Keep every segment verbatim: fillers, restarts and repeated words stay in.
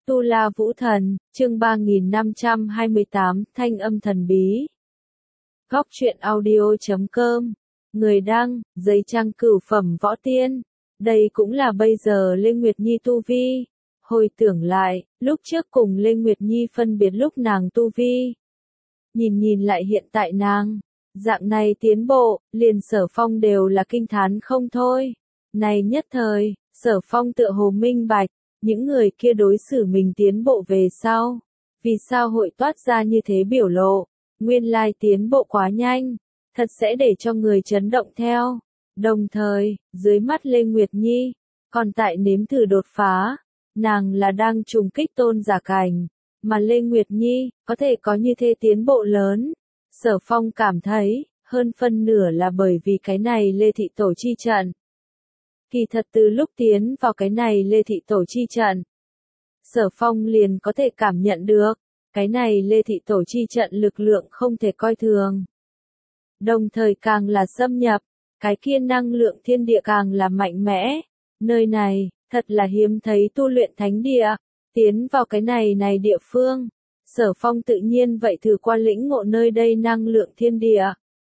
Tu La Vũ Thần, chương ba nghìn năm trăm hai mươi tám, Thanh âm thần bí. Góc truyện audio chấm com. Người đăng, giấy trang cửu phẩm võ tiên. Đây cũng là bây giờ Lê Nguyệt Nhi tu vi. Hồi tưởng lại, lúc trước cùng Lê Nguyệt Nhi phân biệt lúc nàng tu vi. Nhìn nhìn lại hiện tại nàng, dạng này tiến bộ, liền Sở Phong đều là kinh thán không thôi. Này nhất thời, Sở Phong tựa hồ minh bạch, những người kia đối xử mình tiến bộ về sau. Vì sao hội toát ra như thế biểu lộ, nguyên lai tiến bộ quá nhanh, thật sẽ để cho người chấn động theo. Đồng thời, dưới mắt Lê Nguyệt Nhi, còn tại nếm thử đột phá, nàng là đang trùng kích tôn giả cảnh, mà Lê Nguyệt Nhi, có thể có như thế tiến bộ lớn. Sở Phong cảm thấy, hơn phân nửa là bởi vì cái này Lê Thị Tổ chi trận. Kỳ thật từ lúc tiến vào cái này Lê Thị Tổ chi trận, Sở Phong liền có thể cảm nhận được, cái này Lê Thị Tổ chi trận lực lượng không thể coi thường. Đồng thời càng là xâm nhập, cái kia năng lượng thiên địa càng là mạnh mẽ. Nơi này, thật là hiếm thấy tu luyện thánh địa, tiến vào cái này này địa phương. Sở Phong tự nhiên vậy thử qua lĩnh ngộ nơi đây năng lượng thiên địa.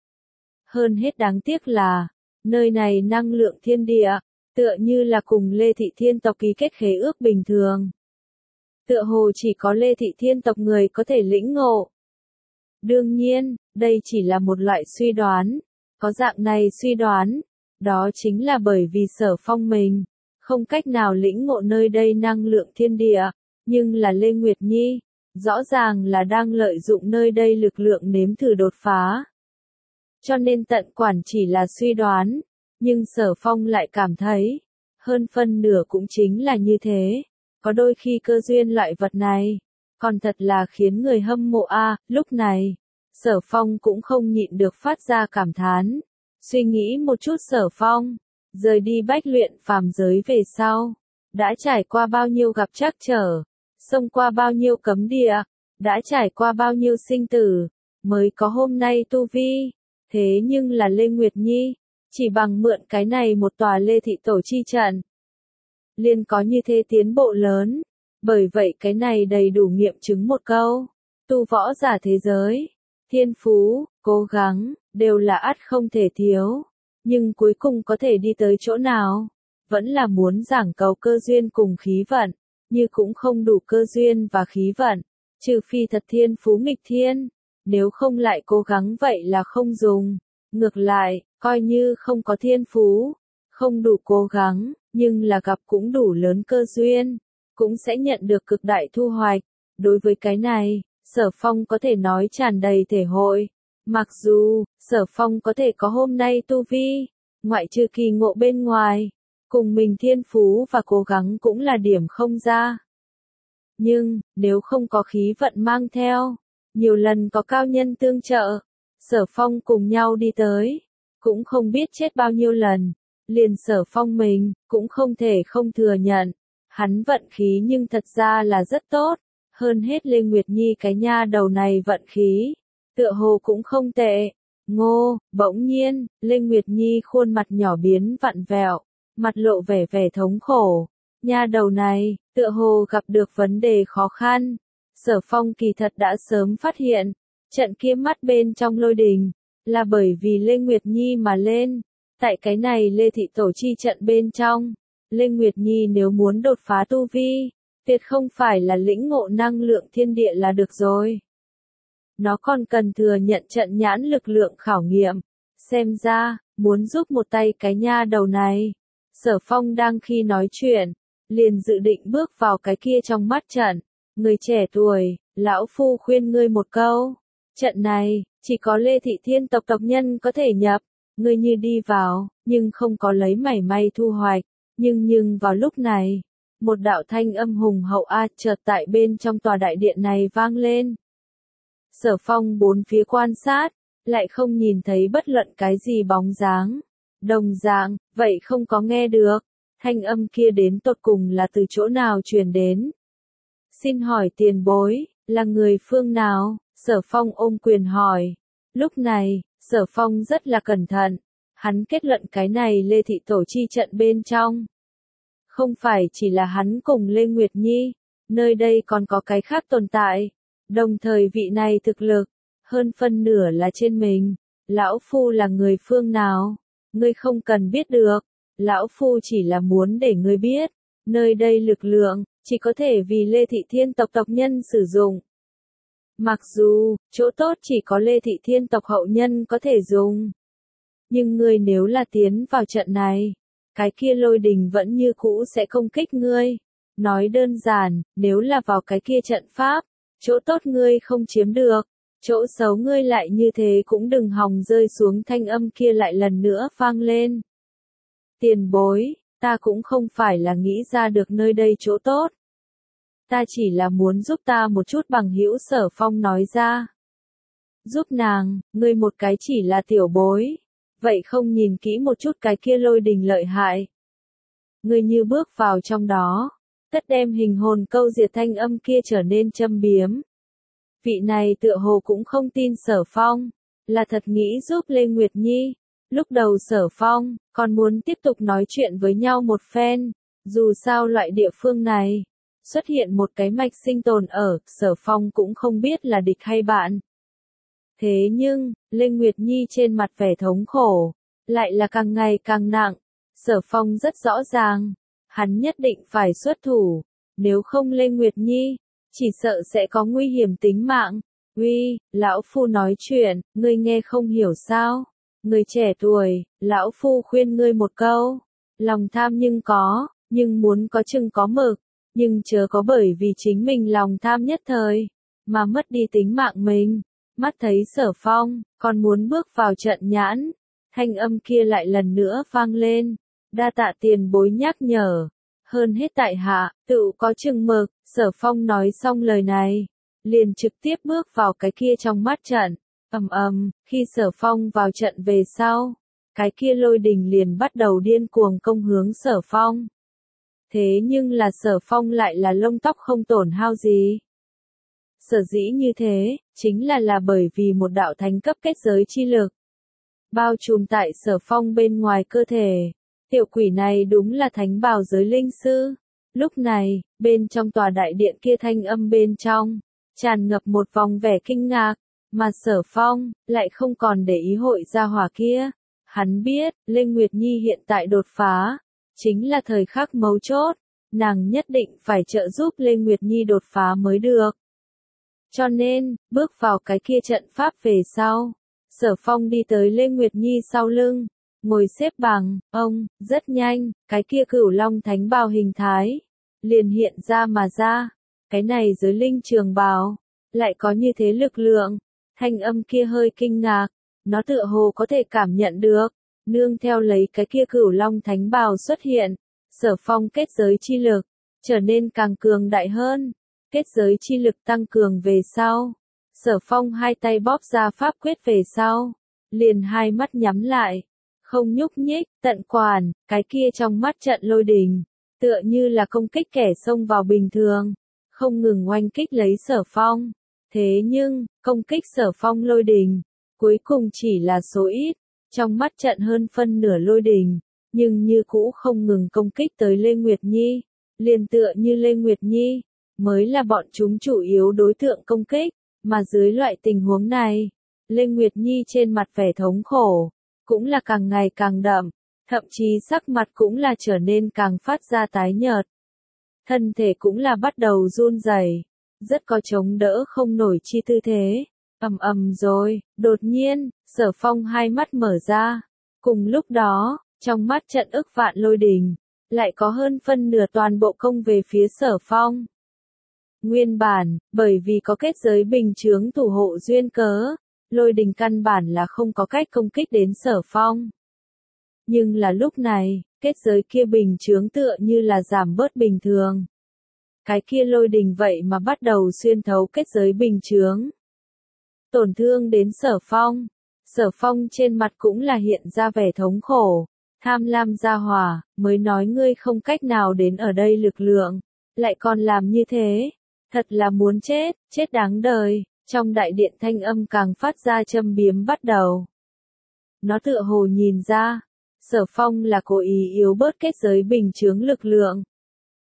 Hơn hết đáng tiếc là, nơi này năng lượng thiên địa, tựa như là cùng Lê Thị Thiên tộc ký kết khế ước bình thường. Tựa hồ chỉ có Lê Thị Thiên tộc người có thể lĩnh ngộ. Đương nhiên, đây chỉ là một loại suy đoán. Có dạng này suy đoán, đó chính là bởi vì Sở Phong mình, không cách nào lĩnh ngộ nơi đây năng lượng thiên địa, nhưng là Lê Nguyệt Nhi, rõ ràng là đang lợi dụng nơi đây lực lượng nếm thử đột phá. Cho nên tận quản chỉ là suy đoán, nhưng Sở Phong lại cảm thấy, hơn phân nửa cũng chính là như thế. Có đôi khi cơ duyên loại vật này, còn thật là khiến người hâm mộ a. Lúc này, Sở Phong cũng không nhịn được phát ra cảm thán. Suy nghĩ một chút Sở Phong, rời đi bách luyện phàm giới về sau, đã trải qua bao nhiêu gặp trắc trở, xông qua bao nhiêu cấm địa, đã trải qua bao nhiêu sinh tử, mới có hôm nay tu vi. Thế nhưng là Lê Nguyệt Nhi, chỉ bằng mượn cái này một tòa Lê Thị Tổ chi trận, liền có như thế tiến bộ lớn. Bởi vậy cái này đầy đủ nghiệm chứng một câu, tu võ giả thế giới, thiên phú, cố gắng, đều là ắt không thể thiếu. Nhưng cuối cùng có thể đi tới chỗ nào, vẫn là muốn giảng cầu cơ duyên cùng khí vận, như cũng không đủ cơ duyên và khí vận, trừ phi thật thiên phú nghịch thiên, nếu không lại cố gắng vậy là không dùng. Ngược lại, coi như không có thiên phú, không đủ cố gắng, nhưng là gặp cũng đủ lớn cơ duyên, cũng sẽ nhận được cực đại thu hoạch. Đối với cái này, Sở Phong có thể nói tràn đầy thể hội. Mặc dù, Sở Phong có thể có hôm nay tu vi, ngoại trừ kỳ ngộ bên ngoài, cùng mình thiên phú và cố gắng cũng là điểm không ra. Nhưng, nếu không có khí vận mang theo, nhiều lần có cao nhân tương trợ, Sở Phong cùng nhau đi tới, cũng không biết chết bao nhiêu lần. Liền Sở Phong mình, cũng không thể không thừa nhận, hắn vận khí nhưng thật ra là rất tốt. Hơn hết Lê Nguyệt Nhi cái nha đầu này vận khí, tựa hồ cũng không tệ. Ngô, bỗng nhiên, Lê Nguyệt Nhi khuôn mặt nhỏ biến vặn vẹo, mặt lộ vẻ vẻ thống khổ. Nha đầu này, tựa hồ gặp được vấn đề khó khăn. Sở Phong kỳ thật đã sớm phát hiện, trận kia mắt bên trong lôi đình, là bởi vì Lê Nguyệt Nhi mà lên. Tại cái này Lê Thị Tổ chi trận bên trong, Lê Nguyệt Nhi nếu muốn đột phá tu vi, tuyệt không phải là lĩnh ngộ năng lượng thiên địa là được rồi. Nó còn cần thừa nhận trận nhãn lực lượng khảo nghiệm. Xem ra, muốn giúp một tay cái nha đầu này. Sở Phong đang khi nói chuyện, liền dự định bước vào cái kia trong mắt trận. Người trẻ tuổi, lão phu khuyên ngươi một câu. Trận này, chỉ có Lê Thị Thiên tộc tộc nhân có thể nhập. Ngươi như đi vào, nhưng không có lấy mảy may thu hoạch. Nhưng nhưng vào lúc này, một đạo thanh âm hùng hậu a chợt tại bên trong tòa đại điện này vang lên. Sở Phong bốn phía quan sát, lại không nhìn thấy bất luận cái gì bóng dáng. Đồng dạng, vậy không có nghe được. Thanh âm kia đến tột cùng là từ chỗ nào truyền đến? Xin hỏi tiền bối, là người phương nào? Sở Phong ôm quyền hỏi. Lúc này, Sở Phong rất là cẩn thận. Hắn kết luận cái này Lê Thị Tổ chi trận bên trong. Không phải chỉ là hắn cùng Lê Nguyệt Nhi, nơi đây còn có cái khác tồn tại. Đồng thời vị này thực lực, hơn phân nửa là trên mình. Lão Phu là người phương nào? Ngươi không cần biết được. Lão Phu chỉ là muốn để ngươi biết. Nơi đây lực lượng, chỉ có thể vì Lê Thị Thiên tộc tộc nhân sử dụng. Mặc dù, chỗ tốt chỉ có Lê Thị Thiên tộc hậu nhân có thể dùng. Nhưng ngươi nếu là tiến vào trận này, cái kia lôi đình vẫn như cũ sẽ công kích ngươi. Nói đơn giản, nếu là vào cái kia trận pháp, chỗ tốt ngươi không chiếm được, chỗ xấu ngươi lại như thế cũng đừng hòng rơi xuống. Thanh âm kia lại lần nữa vang lên. Tiền bối, ta cũng không phải là nghĩ ra được nơi đây chỗ tốt. Ta chỉ là muốn giúp ta một chút. Bằng hữu Sở Phong nói ra. Giúp nàng, ngươi một cái chỉ là tiểu bối. Vậy không nhìn kỹ một chút cái kia lôi đình lợi hại. Ngươi như bước vào trong đó, tất đem hình hồn câu diệt. Thanh âm kia trở nên châm biếm. Vị này tựa hồ cũng không tin Sở Phong, là thật nghĩ giúp Lê Nguyệt Nhi. Lúc đầu Sở Phong, còn muốn tiếp tục nói chuyện với nhau một phen. Dù sao loại địa phương này, xuất hiện một cái mạch sinh tồn ở, Sở Phong cũng không biết là địch hay bạn. Thế nhưng, Lê Nguyệt Nhi trên mặt vẻ thống khổ, lại là càng ngày càng nặng. Sở Phong rất rõ ràng, hắn nhất định phải xuất thủ, nếu không Lê Nguyệt Nhi, chỉ sợ sẽ có nguy hiểm tính mạng. Uy, lão phu nói chuyện, ngươi nghe không hiểu sao? Người trẻ tuổi, lão phu khuyên ngươi một câu, lòng tham nhưng có, nhưng muốn có chừng có mực, nhưng chớ có bởi vì chính mình lòng tham nhất thời, mà mất đi tính mạng mình. Mắt thấy Sở Phong, còn muốn bước vào trận nhãn, thanh âm kia lại lần nữa vang lên. Đa tạ tiền bối nhắc nhở, hơn hết tại hạ, tự có chừng mực. Sở Phong nói xong lời này, liền trực tiếp bước vào cái kia trong mắt trận. Ầm ầm, khi Sở Phong vào trận về sau, cái kia lôi đình liền bắt đầu điên cuồng công hướng Sở Phong. Thế nhưng là Sở Phong lại là lông tóc không tổn hao gì. Sở dĩ như thế, chính là là bởi vì một đạo thánh cấp kết giới chi lực bao trùm tại Sở Phong bên ngoài cơ thể. Tiểu quỷ này đúng là thánh bào giới linh sư. Lúc này, bên trong tòa đại điện kia thanh âm bên trong, tràn ngập một vòng vẻ kinh ngạc, mà Sở Phong lại không còn để ý hội gia hỏa kia. Hắn biết, Lê Nguyệt Nhi hiện tại đột phá, chính là thời khắc mấu chốt, nàng nhất định phải trợ giúp Lê Nguyệt Nhi đột phá mới được. Cho nên, bước vào cái kia trận pháp về sau, Sở Phong đi tới Lê Nguyệt Nhi sau lưng, ngồi xếp bằng, ông, rất nhanh, cái kia cửu long thánh bào hình thái, liền hiện ra mà ra. Cái này giới linh trường bào, lại có như thế lực lượng. Thanh âm kia hơi kinh ngạc, nó tựa hồ có thể cảm nhận được, nương theo lấy cái kia cửu long thánh bào xuất hiện, Sở Phong kết giới chi lực, trở nên càng cường đại hơn. Kết giới chi lực tăng cường về sau, Sở Phong hai tay bóp ra pháp quyết về sau, liền hai mắt nhắm lại, không nhúc nhích, tận quản, cái kia trong mắt trận lôi đình, tựa như là công kích kẻ xông vào bình thường, không ngừng oanh kích lấy Sở Phong. Thế nhưng, công kích Sở Phong lôi đình, cuối cùng chỉ là số ít, trong mắt trận hơn phân nửa lôi đình, nhưng như cũ không ngừng công kích tới Lê Nguyệt Nhi, liền tựa như Lê Nguyệt Nhi mới là bọn chúng chủ yếu đối tượng công kích, mà dưới loại tình huống này, Lê Nguyệt Nhi trên mặt vẻ thống khổ, cũng là càng ngày càng đậm, thậm chí sắc mặt cũng là trở nên càng phát ra tái nhợt. Thân thể cũng là bắt đầu run rẩy, rất có chống đỡ không nổi chi tư thế. Ầm ầm rồi, đột nhiên, Sở Phong hai mắt mở ra, cùng lúc đó, trong mắt trận ức vạn lôi đình, lại có hơn phân nửa toàn bộ công về phía Sở Phong. Nguyên bản, bởi vì có kết giới bình chướng thủ hộ duyên cớ, lôi đình căn bản là không có cách công kích đến Sở Phong. Nhưng là lúc này, kết giới kia bình chướng tựa như là giảm bớt bình thường. Cái kia lôi đình vậy mà bắt đầu xuyên thấu kết giới bình chướng, tổn thương đến Sở Phong. Sở Phong trên mặt cũng là hiện ra vẻ thống khổ. Tham lam gia hỏa, mới nói ngươi không cách nào đến ở đây lực lượng, lại còn làm như thế. Thật là muốn chết, chết đáng đời. Trong đại điện thanh âm càng phát ra châm biếm bắt đầu. Nó tựa hồ nhìn ra, Sở Phong là cố ý yếu bớt kết giới bình chướng lực lượng.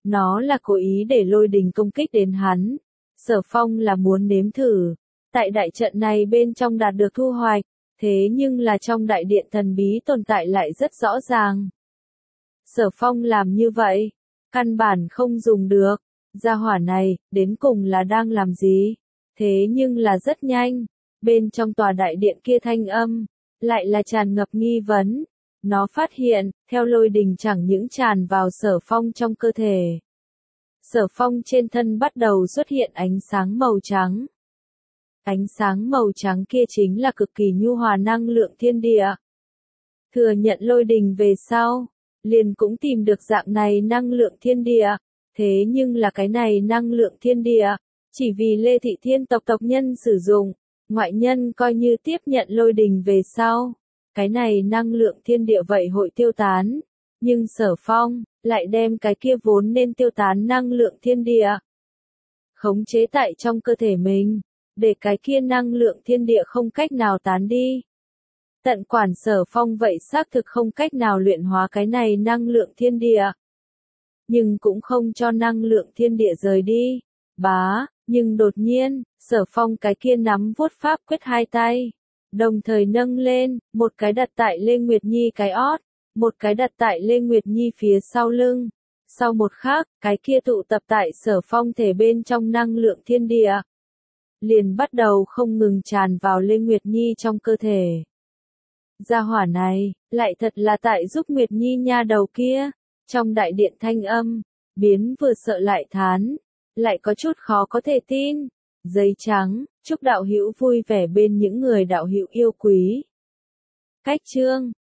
Nó là cố ý để Lôi Đình công kích đến hắn. Sở Phong là muốn nếm thử. Tại đại trận này bên trong đạt được thu hoạch. Thế nhưng là trong đại điện thần bí tồn tại lại rất rõ ràng. Sở Phong làm như vậy. Căn bản không dùng được. Gia hỏa này, đến cùng là đang làm gì? Thế nhưng là rất nhanh. Bên trong tòa đại điện kia thanh âm. Lại là tràn ngập nghi vấn. Nó phát hiện, theo Lôi Đình chẳng những tràn vào Sở Phong trong cơ thể. Sở Phong trên thân bắt đầu xuất hiện ánh sáng màu trắng. Ánh sáng màu trắng kia chính là cực kỳ nhu hòa năng lượng thiên địa. Thừa nhận Lôi Đình về sau, liền cũng tìm được dạng này năng lượng thiên địa. Thế nhưng là cái này năng lượng thiên địa, chỉ vì Lê Thị Thiên tộc tộc nhân sử dụng, ngoại nhân coi như tiếp nhận Lôi Đình về sau. Cái này năng lượng thiên địa vậy hội tiêu tán. Nhưng Sở Phong, lại đem cái kia vốn nên tiêu tán năng lượng thiên địa. Khống chế tại trong cơ thể mình. Để cái kia năng lượng thiên địa không cách nào tán đi. Tận quản Sở Phong vậy xác thực không cách nào luyện hóa cái này năng lượng thiên địa. Nhưng cũng không cho năng lượng thiên địa rời đi. Bá, nhưng đột nhiên, Sở Phong cái kia nắm vuốt pháp quyết hai tay. Đồng thời nâng lên, một cái đặt tại Lê Nguyệt Nhi cái ót, một cái đặt tại Lê Nguyệt Nhi phía sau lưng. Sau một khắc, cái kia tụ tập tại Sở Phong thể bên trong năng lượng thiên địa. Liền bắt đầu không ngừng tràn vào Lê Nguyệt Nhi trong cơ thể. Gia hỏa này, lại thật là tại giúp Nguyệt Nhi nha đầu kia. Trong đại điện thanh âm, biến vừa sợ lại thán, lại có chút khó có thể tin. Giấy trắng, chúc đạo hữu vui vẻ bên những người đạo hữu yêu quý. Cách chương